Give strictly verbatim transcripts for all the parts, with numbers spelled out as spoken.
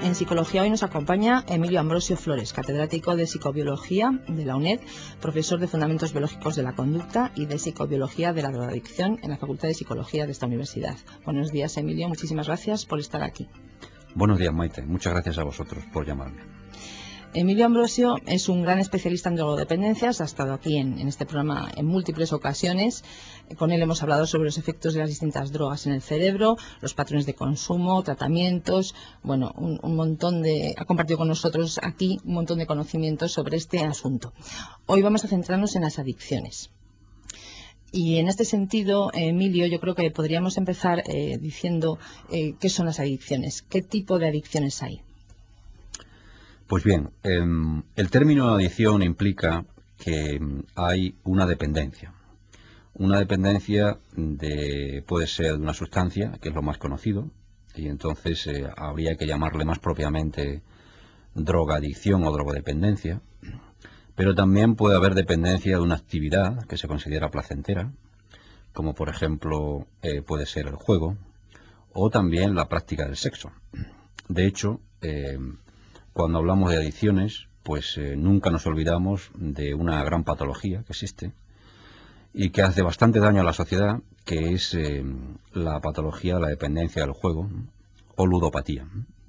En psicología hoy nos acompaña Emilio Ambrosio Flores, catedrático de psicobiología de la UNED, profesor de fundamentos biológicos de la conducta y de psicobiología de la drogadicción en la Facultad de Psicología de esta universidad. Buenos días, Emilio, muchísimas gracias por estar aquí. Buenos días, Maite, muchas gracias a vosotros por llamarme. Emilio Ambrosio es un gran especialista en drogodependencias, ha estado aquí en, en este programa en múltiples ocasiones. Con él hemos hablado sobre los efectos de las distintas drogas en el cerebro, los patrones de consumo, tratamientos, bueno, un, un montón de... ha compartido con nosotros aquí un montón de conocimientos sobre este asunto. Hoy vamos a centrarnos en las adicciones. Y en este sentido, Emilio, yo creo que podríamos empezar eh, diciendo eh, qué son las adicciones, qué tipo de adicciones hay. Pues bien, eh, el término adicción implica que hay una dependencia. Una dependencia de, puede ser de una sustancia, que es lo más conocido, y entonces eh, habría que llamarle más propiamente drogadicción o drogodependencia, pero también puede haber dependencia de una actividad que se considera placentera, como por ejemplo eh, puede ser el juego, o también la práctica del sexo. De hecho, eh, cuando hablamos de adicciones, pues eh, nunca nos olvidamos de una gran patología que existe y que hace bastante daño a la sociedad, que es eh, la patología de la dependencia del juego o ludopatía.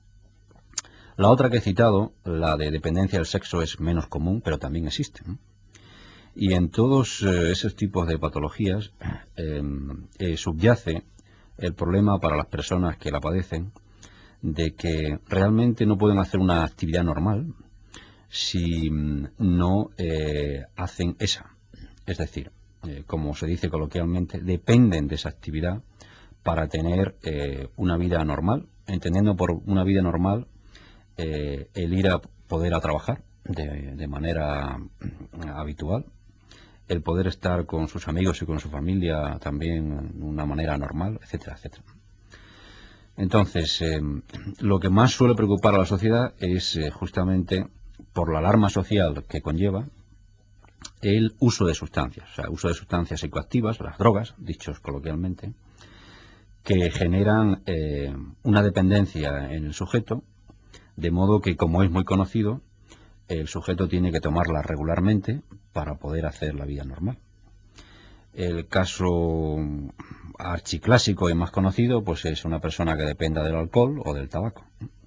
La otra que he citado, la de dependencia del sexo, es menos común, pero también existe. Y en todos eh, esos tipos de patologías eh, eh, subyace el problema para las personas que la padecen, de que realmente no pueden hacer una actividad normal si no eh, hacen esa. Es decir, eh, como se dice coloquialmente, dependen de esa actividad para tener eh, una vida normal, entendiendo por una vida normal eh, el ir a poder a trabajar de, de manera habitual, el poder estar con sus amigos y con su familia también de una manera normal, etcétera, etcétera. Entonces, eh, lo que más suele preocupar a la sociedad es eh, justamente por la alarma social que conlleva el uso de sustancias, o sea, uso de sustancias psicoactivas, las drogas, dichos coloquialmente, que generan eh, una dependencia en el sujeto, de modo que, como es muy conocido, el sujeto tiene que tomarlas regularmente para poder hacer la vida normal. El caso archiclásico y más conocido pues es una persona que dependa del alcohol o del tabaco.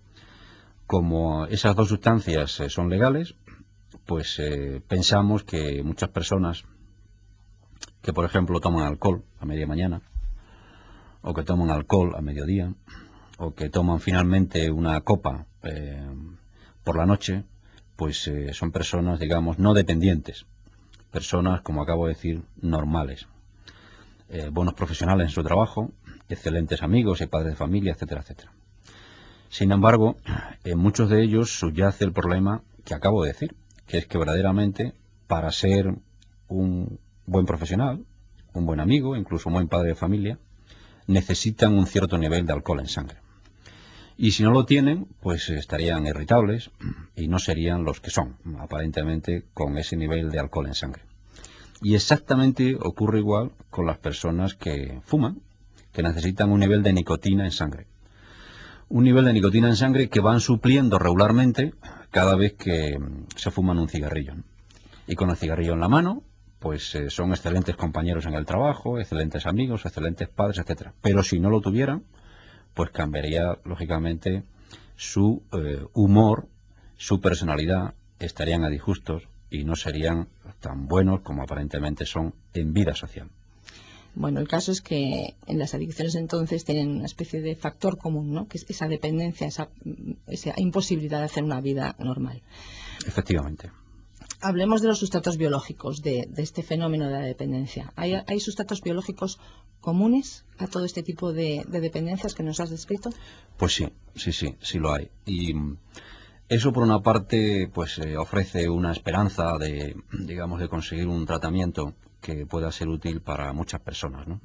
Como esas dos sustancias eh, son legales, pues eh, pensamos que muchas personas que por ejemplo toman alcohol a media mañana, o que toman alcohol a mediodía, o que toman finalmente una copa eh, por la noche, pues eh, son personas, digamos, no dependientes, personas, como acabo de decir, normales. Eh, buenos profesionales en su trabajo, excelentes amigos y padres de familia, etcétera, etcétera. Sin embargo, en muchos de ellos subyace el problema que acabo de decir, que es que verdaderamente para ser un buen profesional, un buen amigo, incluso un buen padre de familia, necesitan un cierto nivel de alcohol en sangre. Y si no lo tienen, pues estarían irritables y no serían los que son, aparentemente, con ese nivel de alcohol en sangre. Y exactamente ocurre igual con las personas que fuman, que necesitan un nivel de nicotina en sangre. Un nivel de nicotina en sangre que van supliendo regularmente cada vez que se fuman un cigarrillo. Y con el cigarrillo en la mano, pues eh, son excelentes compañeros en el trabajo, excelentes amigos, excelentes padres, etcétera. Pero si no lo tuvieran, pues cambiaría, lógicamente, su eh, humor, su personalidad, estarían a disgustos y no serían tan buenos como aparentemente son en vida social. Bueno, el caso es que en las adicciones entonces tienen una especie de factor común, ¿no? Que es esa dependencia, esa, esa imposibilidad de hacer una vida normal. Efectivamente. Hablemos de los sustratos biológicos de, de este fenómeno de la dependencia. ¿Hay, hay sustratos biológicos comunes a todo este tipo de, de dependencias que nos has descrito? Pues sí, sí, sí, sí lo hay. Y eso por una parte pues eh, ofrece una esperanza de, digamos, de conseguir un tratamiento que pueda ser útil para muchas personas, ¿no?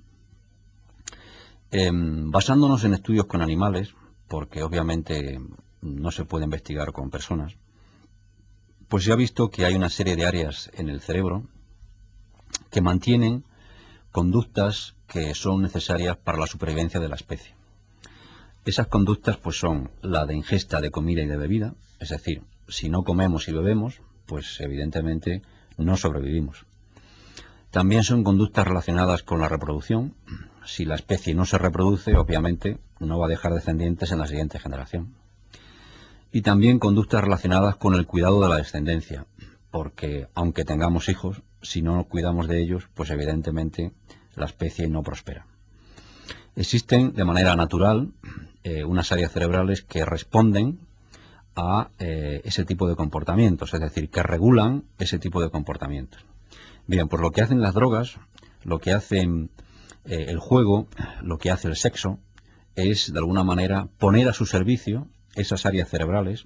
Eh, basándonos en estudios con animales, porque obviamente no se puede investigar con personas, pues se ha visto que hay una serie de áreas en el cerebro que mantienen conductas que son necesarias para la supervivencia de la especie. Esas conductas pues son la de ingesta de comida y de bebida, es decir, si no comemos y bebemos, pues evidentemente no sobrevivimos. También son conductas relacionadas con la reproducción. Si la especie no se reproduce, obviamente no va a dejar descendientes en la siguiente generación. Y también conductas relacionadas con el cuidado de la descendencia, porque aunque tengamos hijos, si no cuidamos de ellos, pues evidentemente la especie no prospera. Existen de manera natural eh, unas áreas cerebrales que responden a eh, ese tipo de comportamientos, es decir, que regulan ese tipo de comportamientos. Bien, pues lo que hacen las drogas, lo que hacen eh, el juego, lo que hace el sexo, es de alguna manera poner a su servicio esas áreas cerebrales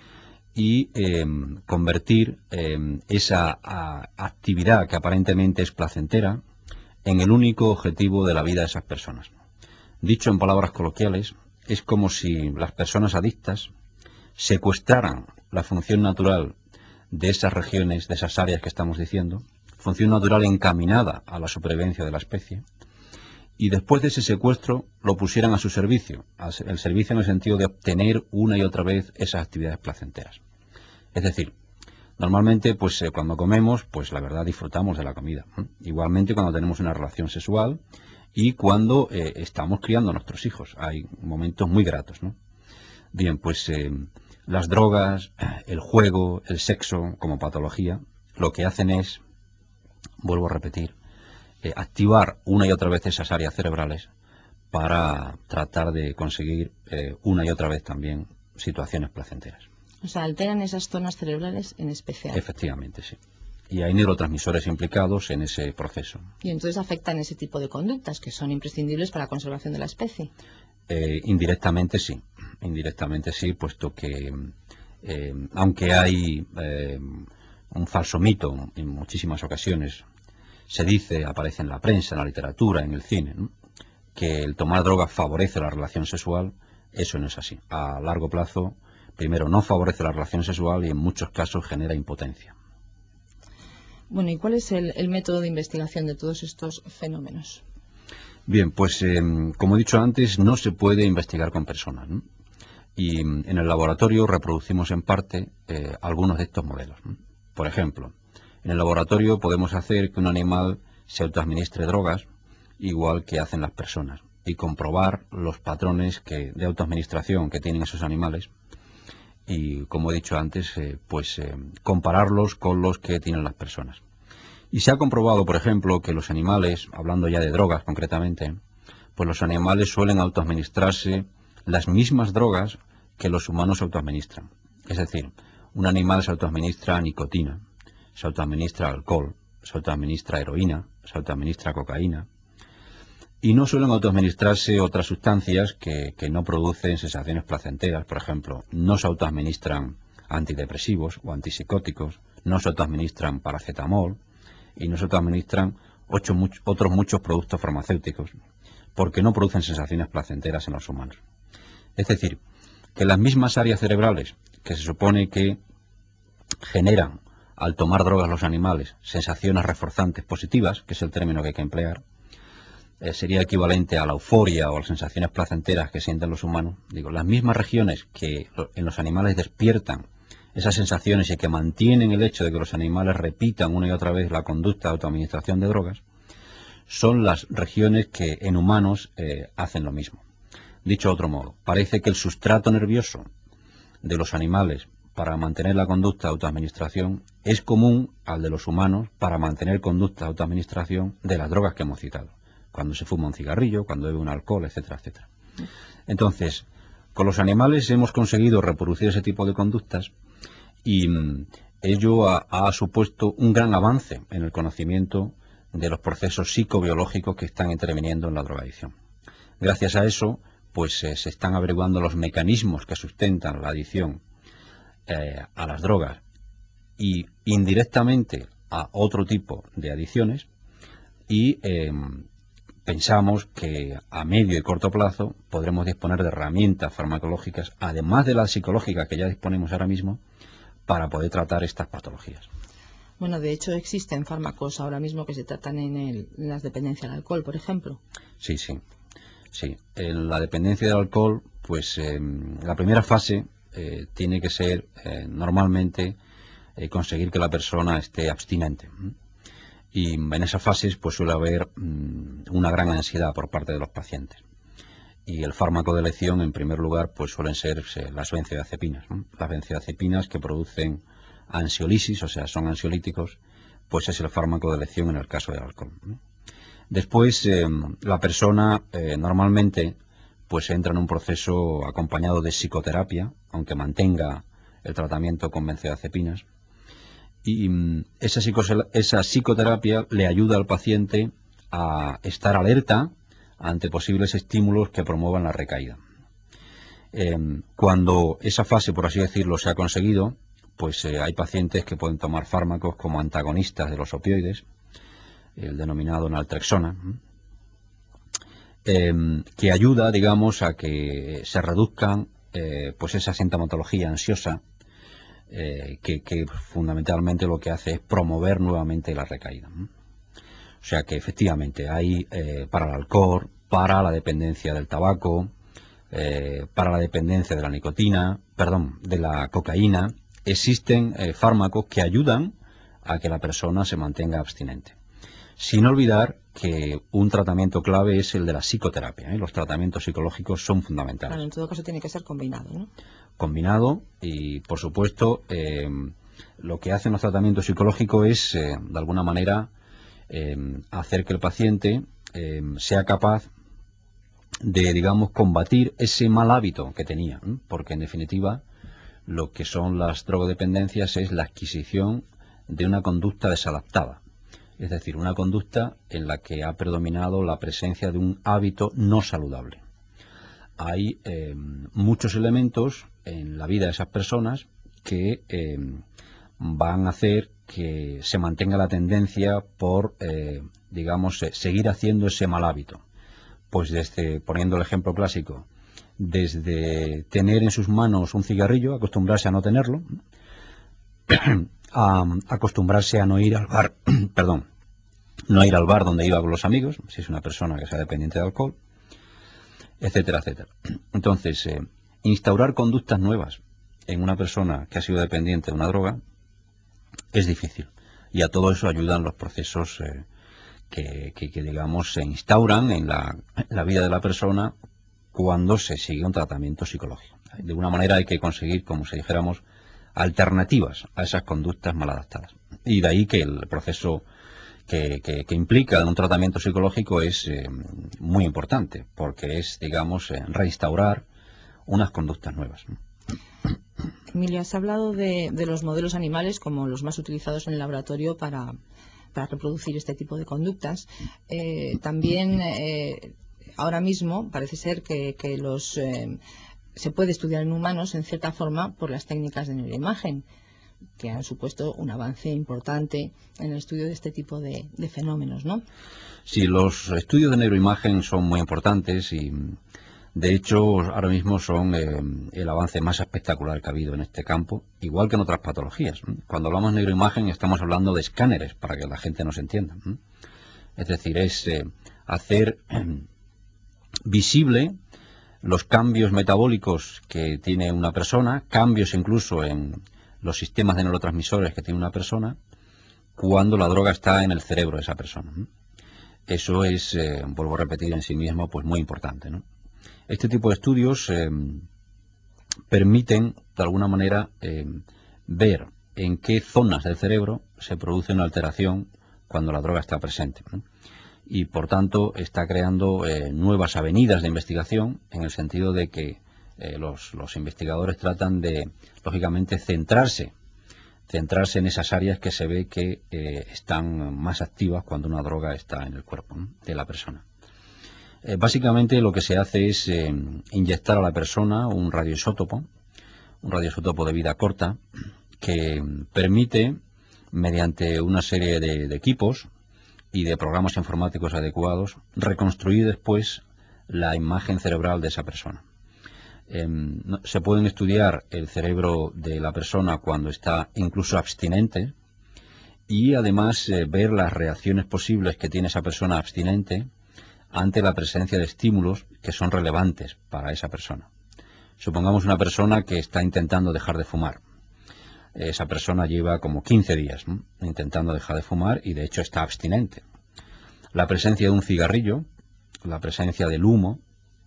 y eh, convertir eh, esa a, actividad que aparentemente es placentera en el único objetivo de la vida de esas personas. Dicho en palabras coloquiales, es como si las personas adictas secuestraran la función natural de esas regiones, de esas áreas que estamos diciendo, función natural encaminada a la supervivencia de la especie, y después de ese secuestro lo pusieran a su servicio, el servicio en el sentido de obtener una y otra vez esas actividades placenteras. Es decir, normalmente pues eh, cuando comemos, pues la verdad disfrutamos de la comida. ¿eh? Igualmente cuando tenemos una relación sexual y cuando eh, estamos criando a nuestros hijos. Hay momentos muy gratos, ¿no? Bien, pues eh, las drogas, el juego, el sexo como patología, lo que hacen es, vuelvo a repetir, eh, activar una y otra vez esas áreas cerebrales para tratar de conseguir eh, una y otra vez también situaciones placenteras. O sea, alteran esas zonas cerebrales en especial. Efectivamente, sí. Y hay neurotransmisores implicados en ese proceso. Y entonces afectan ese tipo de conductas que son imprescindibles para la conservación de la especie. Eh, indirectamente sí, indirectamente sí, puesto que eh, aunque hay eh, un falso mito en muchísimas ocasiones, se dice, aparece en la prensa, en la literatura, en el cine, ¿no?, que el tomar drogas favorece la relación sexual. Eso no es así. A largo plazo, primero, no favorece la relación sexual y en muchos casos genera impotencia. Bueno, ¿y cuál es el, el método de investigación de todos estos fenómenos? Bien, pues eh, como he dicho antes, no se puede investigar con personas, ¿no? Y en el laboratorio reproducimos en parte eh, algunos de estos modelos, ¿no? Por ejemplo, en el laboratorio podemos hacer que un animal se autoadministre drogas, igual que hacen las personas, y comprobar los patrones que, de autoadministración que tienen esos animales y, como he dicho antes, eh, pues eh, compararlos con los que tienen las personas. Y se ha comprobado, por ejemplo, que los animales, hablando ya de drogas concretamente, pues los animales suelen autoadministrarse las mismas drogas que los humanos autoadministran. Es decir, un animal se autoadministra nicotina, se autoadministra alcohol, se autoadministra heroína, se autoadministra cocaína, y no suelen autoadministrarse otras sustancias que, que no producen sensaciones placenteras. Por ejemplo, no se autoadministran antidepresivos o antipsicóticos, no se autoadministran paracetamol y no se autoadministran ocho, much, otros muchos productos farmacéuticos, porque no producen sensaciones placenteras en los humanos. Es decir, que las mismas áreas cerebrales que se supone que generan al tomar drogas los animales sensaciones reforzantes positivas, que es el término que hay que emplear, eh, sería equivalente a la euforia o a las sensaciones placenteras que sienten los humanos. Digo, las mismas regiones que en los animales despiertan esas sensaciones y que mantienen el hecho de que los animales repitan una y otra vez la conducta de autoadministración de drogas, son las regiones que en humanos eh, hacen lo mismo. Dicho de otro modo, parece que el sustrato nervioso de los animales para mantener la conducta de autoadministración es común al de los humanos para mantener conducta de autoadministración de las drogas que hemos citado. Cuando se fuma un cigarrillo, cuando bebe un alcohol, etcétera, etcétera. Entonces, con los animales hemos conseguido reproducir ese tipo de conductas y mm, ello ha, ha supuesto un gran avance en el conocimiento de los procesos psicobiológicos que están interviniendo en la drogadicción. Gracias a eso, pues eh, se están averiguando los mecanismos que sustentan la adicción eh, a las drogas y indirectamente a otro tipo de adicciones y eh, pensamos que a medio y corto plazo podremos disponer de herramientas farmacológicas, además de las psicológicas que ya disponemos ahora mismo, para poder tratar estas patologías. Bueno, de hecho existen fármacos ahora mismo que se tratan en, el, en las dependencias al alcohol, por ejemplo. Sí, sí, sí. En la dependencia del alcohol pues eh, la primera fase eh, tiene que ser eh, normalmente eh, conseguir que la persona esté abstinente. Y en esas fases pues suele haber mmm, una gran ansiedad por parte de los pacientes. Y el fármaco de elección, en primer lugar, pues suelen ser eh, las benzodiazepinas, ¿no? Las benzodiazepinas que producen ansiolisis, o sea, son ansiolíticos, pues es el fármaco de elección en el caso del alcohol, ¿no? Después, eh, la persona eh, normalmente pues entra en un proceso acompañado de psicoterapia, aunque mantenga el tratamiento con benzodiazepinas. Y mm, esa, esa psicoterapia le ayuda al paciente a estar alerta ante posibles estímulos que promuevan la recaída. Eh, cuando esa fase, por así decirlo, se ha conseguido, pues eh, hay pacientes que pueden tomar fármacos como antagonistas de los opioides, el denominado naltrexona, eh, que ayuda, digamos, a que se reduzcan eh, pues esa sintomatología ansiosa eh, que, que fundamentalmente lo que hace es promover nuevamente la recaída. O sea que efectivamente hay eh, para el alcohol, para la dependencia del tabaco, eh, para la dependencia de la nicotina, perdón, de la cocaína, existen eh, fármacos que ayudan a que la persona se mantenga abstinente. Sin olvidar que un tratamiento clave es el de la psicoterapia, ¿eh? Los tratamientos psicológicos son fundamentales. Claro, en todo caso tiene que ser combinado, ¿no? Combinado y, por supuesto, eh, lo que hacen los tratamientos psicológicos es, eh, de alguna manera, eh, hacer que el paciente eh, sea capaz de, digamos, combatir ese mal hábito que tenía, ¿eh? Porque, en definitiva, lo que son las drogodependencias es la adquisición de una conducta desadaptada. Es decir, una conducta en la que ha predominado la presencia de un hábito no saludable. Hay eh, muchos elementos en la vida de esas personas que eh, van a hacer que se mantenga la tendencia por, eh, digamos, eh, seguir haciendo ese mal hábito. Pues desde, poniendo el ejemplo clásico, desde tener en sus manos un cigarrillo, acostumbrarse a no tenerlo, a acostumbrarse a no ir al bar, perdón, no ir al bar donde iba con los amigos, si es una persona que sea dependiente de alcohol, etcétera, etcétera. Entonces, eh, instaurar conductas nuevas en una persona que ha sido dependiente de una droga es difícil. Y a todo eso ayudan los procesos eh, que, que, que, digamos, se instauran en la, en la vida de la persona cuando se sigue un tratamiento psicológico. De alguna manera hay que conseguir, como si dijéramos, alternativas a esas conductas mal adaptadas. Y de ahí que el proceso que, que, que implica un tratamiento psicológico es eh, muy importante, porque es, digamos, eh, reinstaurar unas conductas nuevas. Emilia, has hablado de, de los modelos animales como los más utilizados en el laboratorio para, para reproducir este tipo de conductas. Eh, también eh, ahora mismo parece ser que, que los eh, se puede estudiar en humanos en cierta forma por las técnicas de neuroimagen, que han supuesto un avance importante en el estudio de este tipo de, de fenómenos, ¿no? Sí, los estudios de neuroimagen son muy importantes y, de hecho, ahora mismo son eh, el avance más espectacular que ha habido en este campo, igual que en otras patologías. Cuando hablamos de neuroimagen estamos hablando de escáneres, para que la gente nos entienda. Es decir, es eh, hacer eh, visible los cambios metabólicos que tiene una persona, cambios incluso en los sistemas de neurotransmisores que tiene una persona, cuando la droga está en el cerebro de esa persona. Eso es, eh, vuelvo a repetir en sí mismo, pues muy importante, ¿no? Este tipo de estudios eh, permiten, de alguna manera, eh, ver en qué zonas del cerebro se produce una alteración cuando la droga está presente, ¿no? Y, por tanto, está creando eh, nuevas avenidas de investigación, en el sentido de que eh, los, los investigadores tratan de, lógicamente, centrarse centrarse en esas áreas que se ve que eh, están más activas cuando una droga está en el cuerpo, ¿no?, de la persona. Eh, básicamente lo que se hace es eh, inyectar a la persona un radioisótopo, un radioisótopo de vida corta, que permite, mediante una serie de, de equipos y de programas informáticos adecuados, reconstruir después la imagen cerebral de esa persona. Eh, se pueden estudiar el cerebro de la persona cuando está incluso abstinente y además eh, ver las reacciones posibles que tiene esa persona abstinente ante la presencia de estímulos que son relevantes para esa persona. Supongamos una persona que está intentando dejar de fumar. Esa persona lleva como quince días, ¿no?, intentando dejar de fumar y de hecho está abstinente. La presencia de un cigarrillo, la presencia del humo,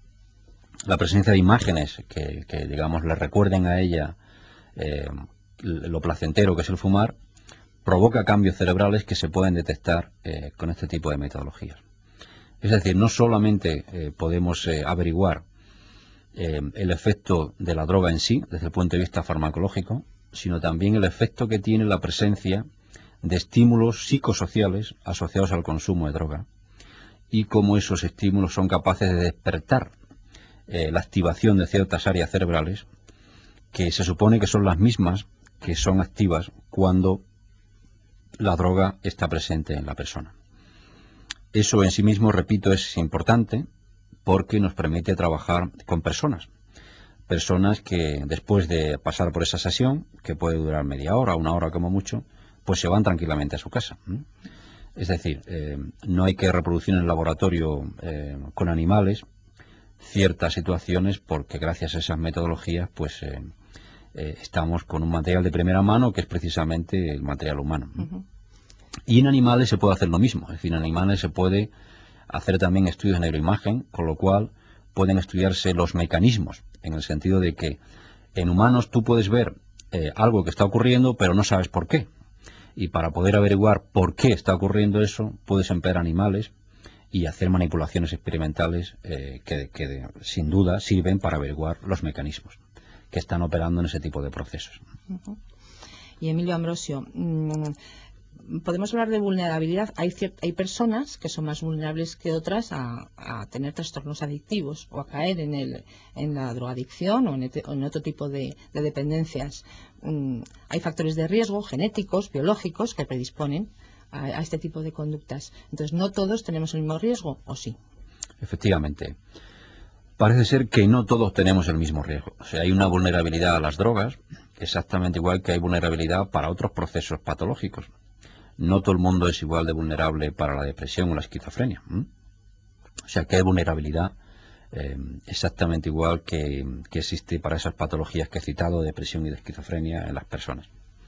la presencia de imágenes que, que digamos, le recuerden a ella eh, lo placentero que es el fumar, provoca cambios cerebrales que se pueden detectar eh, con este tipo de metodologías. Es decir, no solamente eh, podemos eh, averiguar eh, el efecto de la droga en sí, desde el punto de vista farmacológico, sino también el efecto que tiene la presencia de estímulos psicosociales asociados al consumo de droga y cómo esos estímulos son capaces de despertar eh, la activación de ciertas áreas cerebrales que se supone que son las mismas que son activas cuando la droga está presente en la persona. Eso en sí mismo, repito, es importante porque nos permite trabajar con personas. Personas que después de pasar por esa sesión, que puede durar media hora, una hora como mucho, pues se van tranquilamente a su casa. Es decir, eh, no hay que reproducir en el laboratorio eh, con animales ciertas situaciones porque gracias a esas metodologías pues eh, eh, estamos con un material de primera mano que es precisamente el material humano. Uh-huh. Y en animales se puede hacer lo mismo, es decir, en animales se puede hacer también estudios de neuroimagen, con lo cual pueden estudiarse los mecanismos, en el sentido de que en humanos tú puedes ver eh, algo que está ocurriendo, pero no sabes por qué. Y para poder averiguar por qué está ocurriendo eso, puedes emplear animales y hacer manipulaciones experimentales eh, que, que sin duda sirven para averiguar los mecanismos que están operando en ese tipo de procesos. Uh-huh. Y Emilio Ambrosio, mmm, podemos hablar de vulnerabilidad. Hay, hay personas que son más vulnerables que otras a, a tener trastornos adictivos o a caer en, el, en la drogadicción o en, et, o en otro tipo de, de dependencias. Mm, hay factores de riesgo genéticos, biológicos, que predisponen a, a este tipo de conductas. Entonces, no todos tenemos el mismo riesgo, ¿o sí? Efectivamente. Parece ser que no todos tenemos el mismo riesgo. O sea, hay una vulnerabilidad a las drogas, exactamente igual que hay vulnerabilidad para otros procesos patológicos. No todo el mundo es igual de vulnerable para la depresión o la esquizofrenia. ¿Mm? O sea, que hay vulnerabilidad eh, exactamente igual que, que existe para esas patologías que he citado, de depresión y de esquizofrenia en las personas.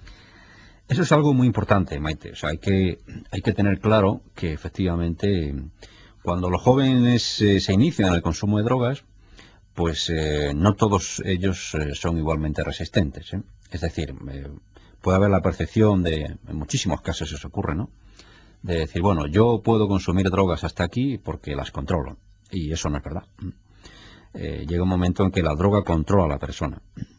Eso es algo muy importante, Maite. O sea, hay que, hay que tener claro que efectivamente cuando los jóvenes eh, se inician en el consumo de drogas, pues eh, no todos ellos eh, son igualmente resistentes, ¿eh? Es decir, eh, puede haber la percepción de, en muchísimos casos eso ocurre, ¿no?, de decir, bueno, yo puedo consumir drogas hasta aquí porque las controlo. Y eso no es verdad. Eh, llega un momento en que la droga controla a la persona.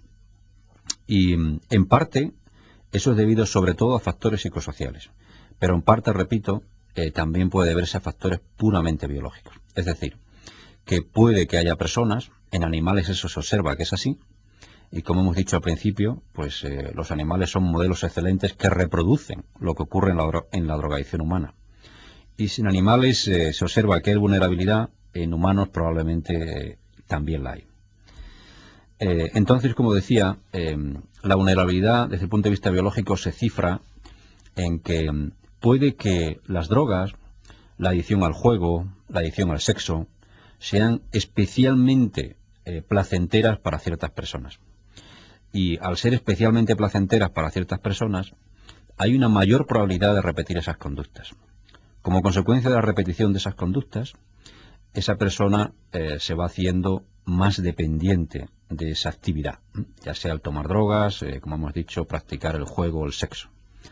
Y en parte eso es debido sobre todo a factores psicosociales. Pero en parte, repito, eh, también puede deberse a factores puramente biológicos. Es decir, que puede que haya personas, en animales eso se observa que es así, y como hemos dicho al principio, pues eh, los animales son modelos excelentes que reproducen lo que ocurre en la, en la drogadicción humana. Y si en animales eh, se observa que hay vulnerabilidad, en humanos probablemente eh, también la hay. Eh, entonces, como decía, eh, la vulnerabilidad desde el punto de vista biológico se cifra en que puede que las drogas, la adicción al juego, la adicción al sexo, sean especialmente eh, placenteras para ciertas personas. Y al ser especialmente placenteras para ciertas personas, hay una mayor probabilidad de repetir esas conductas. Como consecuencia de la repetición de esas conductas, esa persona eh, se va haciendo más dependiente de esa actividad, ¿eh? Ya sea al tomar drogas, eh, como hemos dicho, practicar el juego o el sexo.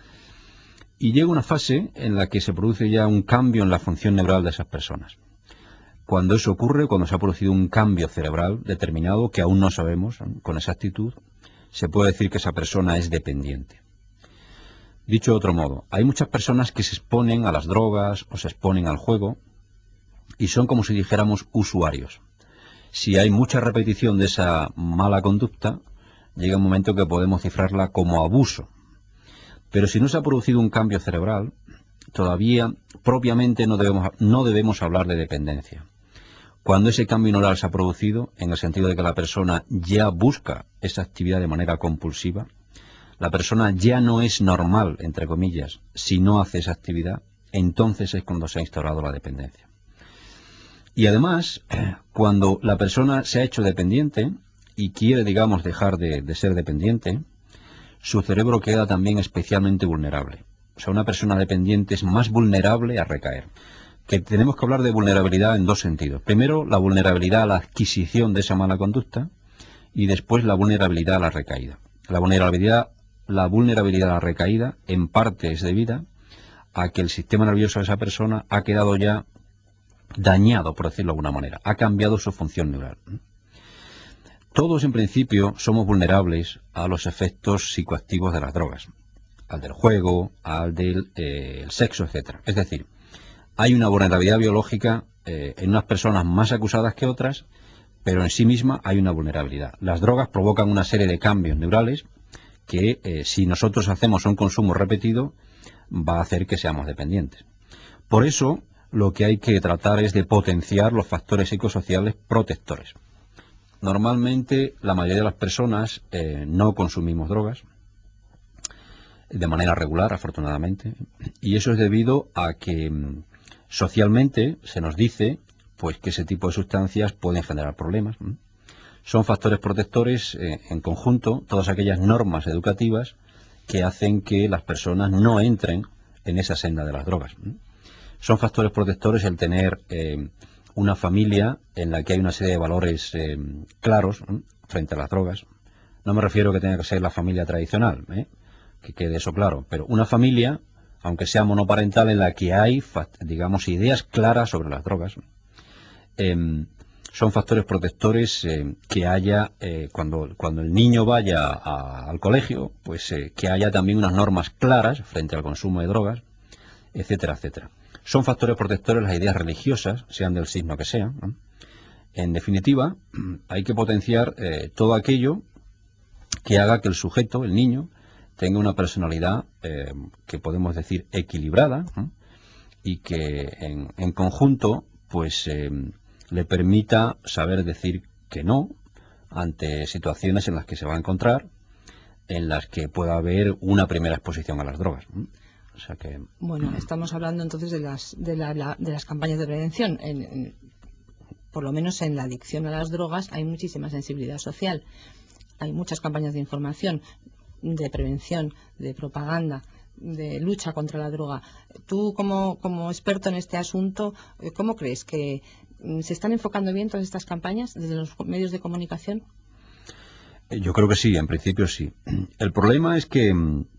Y llega una fase en la que se produce ya un cambio en la función neural de esas personas. Cuando eso ocurre, cuando se ha producido un cambio cerebral determinado que aún no sabemos, ¿eh?, con exactitud, se puede decir que esa persona es dependiente. Dicho de otro modo, hay muchas personas que se exponen a las drogas o se exponen al juego y son como si dijéramos usuarios. Si hay mucha repetición de esa mala conducta, llega un momento que podemos cifrarla como abuso. Pero si no se ha producido un cambio cerebral, todavía propiamente no debemos, no debemos hablar de dependencia. Cuando ese cambio neural se ha producido, en el sentido de que la persona ya busca esa actividad de manera compulsiva, la persona ya no es normal, entre comillas, si no hace esa actividad, entonces es cuando se ha instaurado la dependencia. Y además, cuando la persona se ha hecho dependiente, y quiere, digamos, dejar de, de ser dependiente, su cerebro queda también especialmente vulnerable. O sea, una persona dependiente es más vulnerable a recaer. Que tenemos que hablar de vulnerabilidad en dos sentidos. Primero, la vulnerabilidad a la adquisición de esa mala conducta y después la vulnerabilidad a la recaída. La vulnerabilidad, la vulnerabilidad a la recaída en parte es debida a que el sistema nervioso de esa persona ha quedado ya dañado, por decirlo de alguna manera, ha cambiado su función neural. Todos en principio somos vulnerables a los efectos psicoactivos de las drogas, al del juego, al del eh, el sexo, etcétera. Es decir, hay una vulnerabilidad biológica eh, en unas personas más acusadas que otras, pero en sí misma hay una vulnerabilidad. Las drogas provocan una serie de cambios neurales que eh, si nosotros hacemos un consumo repetido va a hacer que seamos dependientes. Por eso lo que hay que tratar es de potenciar los factores psicosociales protectores. Normalmente la mayoría de las personas eh, no consumimos drogas de manera regular, afortunadamente, y eso es debido a que mm, socialmente se nos dice pues que ese tipo de sustancias pueden generar problemas. Son factores protectores eh, en conjunto todas aquellas normas educativas que hacen que las personas no entren en esa senda de las drogas. Son factores protectores el tener eh, una familia en la que hay una serie de valores eh, claros ¿eh? frente a las drogas. No me refiero a que tenga que ser la familia tradicional, ¿eh? que quede eso claro, pero una familia, aunque sea monoparental, en la que hay, digamos, ideas claras sobre las drogas. Eh, son factores protectores eh, que haya, eh, cuando, cuando el niño vaya a, al colegio, pues eh, que haya también unas normas claras frente al consumo de drogas, etcétera, etcétera. Son factores protectores las ideas religiosas, sean del signo que sean, ¿no? En definitiva, hay que potenciar eh, todo aquello que haga que el sujeto, el niño, tenga una personalidad eh, que podemos decir equilibrada, ¿no? Y que en, en conjunto pues eh, le permita saber decir que no ante situaciones en las que se va a encontrar, en las que pueda haber una primera exposición a las drogas, ¿no? O sea que... Bueno, estamos hablando entonces de las de, la, la, de las campañas de prevención. En, en, por lo menos en la adicción a las drogas hay muchísima sensibilidad social. Hay muchas campañas de información, de prevención, de propaganda, de lucha contra la droga. Tú, como, como experto en este asunto, ¿cómo crees que se están enfocando bien todas estas campañas desde los medios de comunicación? Yo creo que sí, en principio sí. El problema es que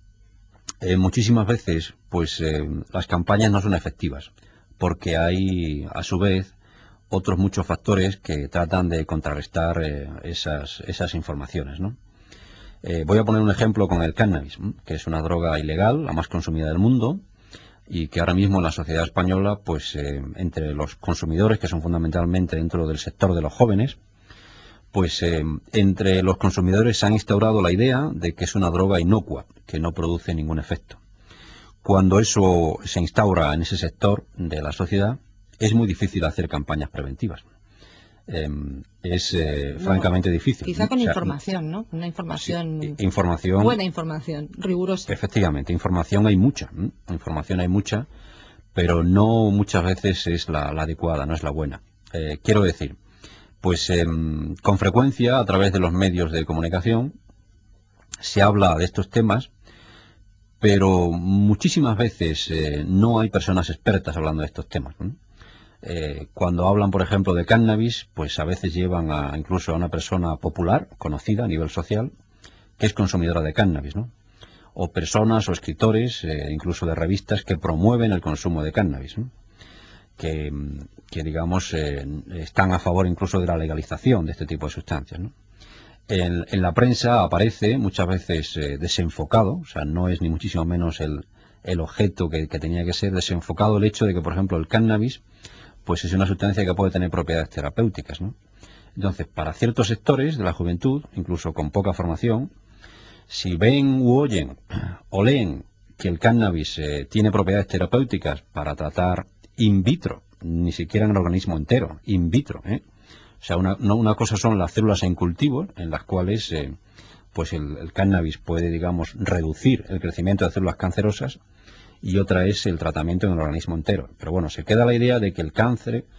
eh, muchísimas veces pues eh, las campañas no son efectivas, porque hay a su vez otros muchos factores que tratan de contrarrestar eh, esas, esas informaciones, ¿no? Eh, voy a poner un ejemplo con el cannabis, ¿no? Que es una droga ilegal, la más consumida del mundo, y que ahora mismo en la sociedad española, pues eh, entre los consumidores, que son fundamentalmente dentro del sector de los jóvenes, pues eh, entre los consumidores se ha instaurado la idea de que es una droga inocua, que no produce ningún efecto. Cuando eso se instaura en ese sector de la sociedad, es muy difícil hacer campañas preventivas. Eh, es eh, bueno, francamente difícil. Quizá con o sea, información, ¿no? Una información, sí, información, buena información, rigurosa. Efectivamente, información hay mucha, ¿eh? Información hay mucha, pero no muchas veces es la, la adecuada, no es la buena. Eh, quiero decir, pues eh, con frecuencia a través de los medios de comunicación se habla de estos temas, pero muchísimas veces eh, no hay personas expertas hablando de estos temas, ¿no? Eh, cuando hablan, por ejemplo, de cannabis, pues a veces llevan a, incluso a una persona popular, conocida a nivel social, que es consumidora de cannabis, ¿no? O personas o escritores, eh, incluso de revistas, que promueven el consumo de cannabis, ¿no? que, que, digamos, eh, están a favor incluso de la legalización de este tipo de sustancias, ¿no? En, en la prensa aparece muchas veces eh, desenfocado, o sea, no es ni muchísimo menos el, el objeto que, que tenía que ser, desenfocado el hecho de que, por ejemplo, el cannabis pues es una sustancia que puede tener propiedades terapéuticas, ¿no? Entonces, para ciertos sectores de la juventud, incluso con poca formación, si ven u oyen o leen que el cannabis eh, tiene propiedades terapéuticas para tratar in vitro, ni siquiera en el organismo entero, in vitro, ¿eh? O sea, una, no, una cosa son las células en cultivo, en las cuales eh, pues el, el cannabis puede, digamos, reducir el crecimiento de células cancerosas, y otra es el tratamiento en el organismo entero. Pero bueno, se queda la idea de que el cáncer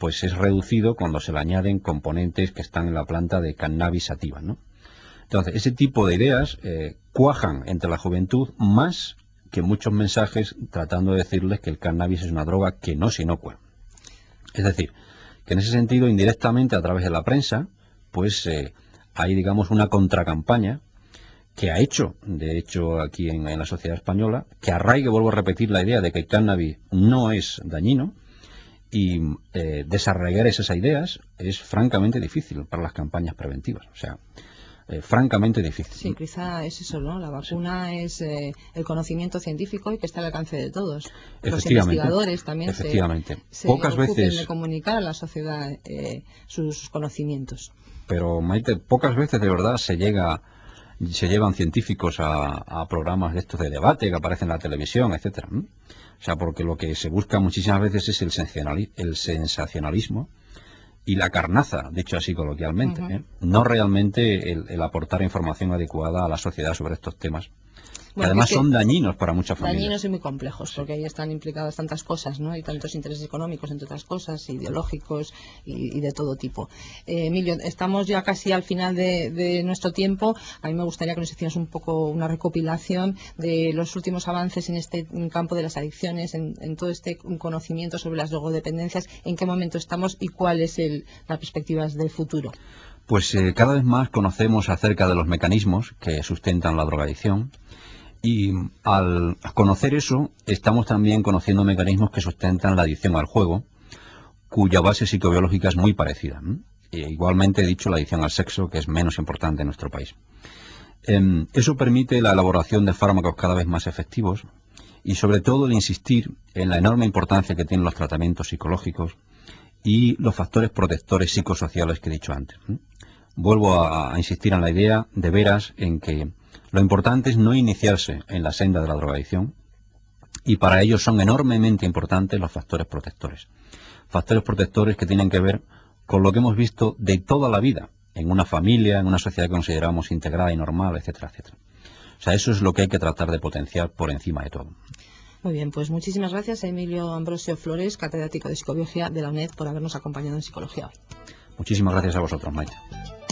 pues es reducido cuando se le añaden componentes que están en la planta de cannabis sativa, ¿no? Entonces, ese tipo de ideas eh, cuajan entre la juventud más que muchos mensajes tratando de decirles que el cannabis es una droga que no es inocua. Es decir, que en ese sentido, indirectamente, a través de la prensa, pues eh, hay, digamos, una contracampaña que ha hecho, de hecho, aquí en, en la sociedad española, que arraigue, vuelvo a repetir, la idea de que el cannabis no es dañino, y eh, desarraigar esas ideas es francamente difícil para las campañas preventivas. O sea, eh, francamente difícil. Sí, quizá es eso, ¿no? La vacuna sí. es eh, el conocimiento científico y que está al alcance de todos. Los investigadores también efectivamente. se, se Pocas ocupen veces, de comunicar a la sociedad eh, sus conocimientos. Pero, Maite, pocas veces de verdad se llega se llevan científicos a, a programas de estos de debate que aparecen en la televisión, etcétera. ¿Mm? O sea, porque lo que se busca muchísimas veces es el sensacionalismo, el sensacionalismo y la carnaza, dicho así coloquialmente, uh-huh. ¿eh? No realmente el, el aportar información adecuada a la sociedad sobre estos temas. Bueno, que además es que son dañinos para muchas familias. Dañinos y muy complejos, sí. Porque ahí están implicadas tantas cosas, ¿no? Hay tantos intereses económicos, entre otras cosas, ideológicos y, y de todo tipo. Eh, Emilio, estamos ya casi al final de, de nuestro tiempo. A mí me gustaría que nos hicieras un poco una recopilación de los últimos avances en este campo de las adicciones, en, en todo este conocimiento sobre las drogodependencias, en qué momento estamos y cuáles son las perspectivas del futuro. Pues eh, cada vez más conocemos acerca de los mecanismos que sustentan la drogadicción. Y al conocer eso, estamos también conociendo mecanismos que sustentan la adicción al juego, cuya base psicobiológica es muy parecida. E igualmente he dicho la adicción al sexo, que es menos importante en nuestro país. Eh, eso permite la elaboración de fármacos cada vez más efectivos y sobre todo el insistir en la enorme importancia que tienen los tratamientos psicológicos y los factores protectores psicosociales que he dicho antes. Vuelvo a, a insistir en la idea de veras en que lo importante es no iniciarse en la senda de la drogadicción y para ello son enormemente importantes los factores protectores. Factores protectores que tienen que ver con lo que hemos visto de toda la vida, en una familia, en una sociedad que consideramos integrada y normal, etcétera, etcétera. O sea, eso es lo que hay que tratar de potenciar por encima de todo. Muy bien, pues muchísimas gracias a Emilio Ambrosio Flores, catedrático de Psicobiología de la UNED, por habernos acompañado en Psicología hoy. Muchísimas gracias a vosotros, Maite.